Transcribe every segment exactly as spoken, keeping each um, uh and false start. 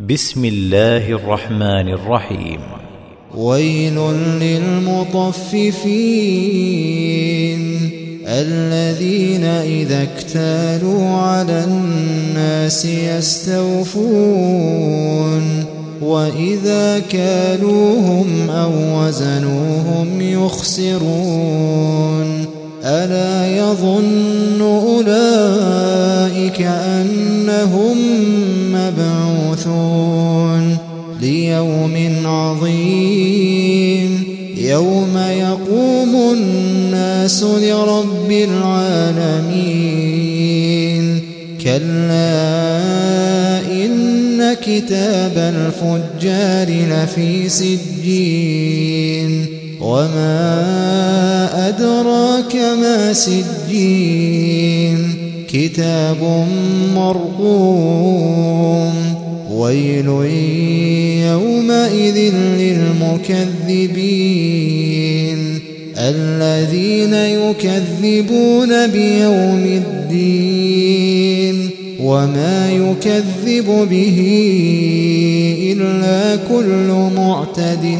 بسم الله الرحمن الرحيم. ويل للمطففين الذين إذا اكتالوا على الناس يستوفون وإذا كالوهم أو وزنوهم يخسرون ألا يظن أولئك أنهم مبعوثون ليوم عظيم يوم يقوم الناس لرب العالمين كلا إن كتاب الفجار لفي سجين وما أدراك ما سجين كتاب مرقوم ويل يومئذ للمكذبين الذين يكذبون بيوم الدين وما يكذب به إلا كل معتد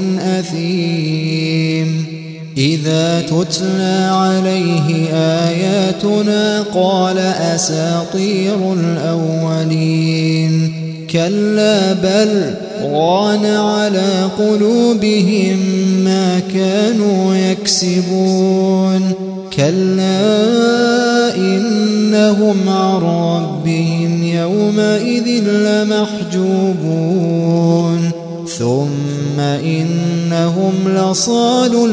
أثيم إذا تتلى عليه آياتنا قال أساطير الأولين كلا بل ران على قلوبهم ما كانوا يكسبون كلا إنهم عن ربهم يومئذ لمحجوبون ثم إنهم لصالو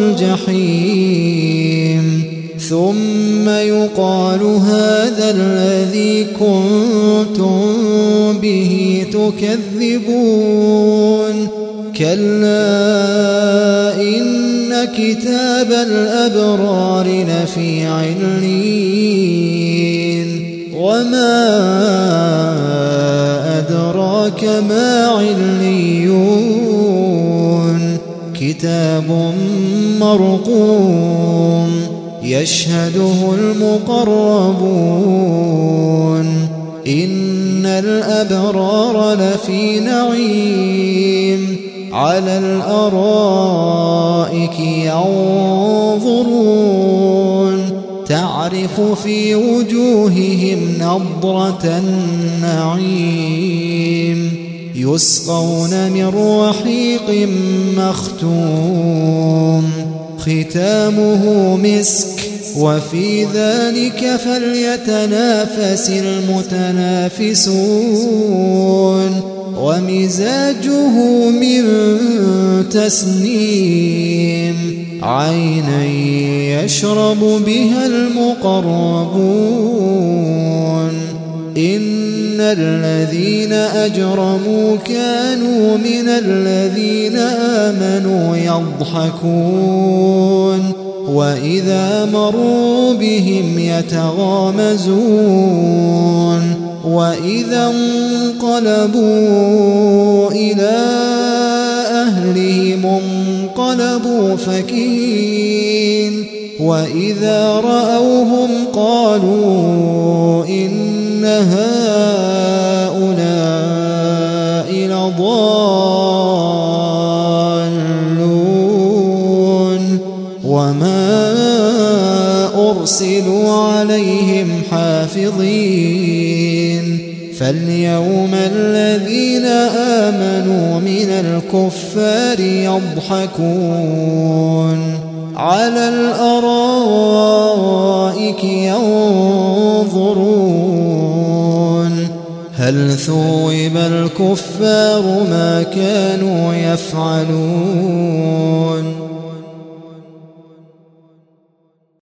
الجحيم ثم يقال هذا الذي كنتم به تكذبون كلا إن كتاب الأبرار لفي عليين وما أدراك ما عليون كتاب مرقوم يشهده المقربون إن الأبرار لفي نعيم على الأرائك ينظرون تعرف في وجوههم نضرة النعيم يسقون من رحيق مختوم ختامه مسك وفي ذلك فليتنافس المتنافسون ومزاجه من تسنيم عينا يشرب بها المقربون إن الذين أجرموا كانوا من الذين آمنوا يضحكون وإذا مروا بهم يتغامزون وإذا انقلبوا إلى أهلهم انقلبوا فكين وإذا رأوهم قالوا إن هؤلاء لضالون وما أرسلوا عليهم حافظين فاليوم الذين آمنوا من الكفار يضحكون على الأرائك ينظرون هل ثوب الكفار ما كانوا يفعلون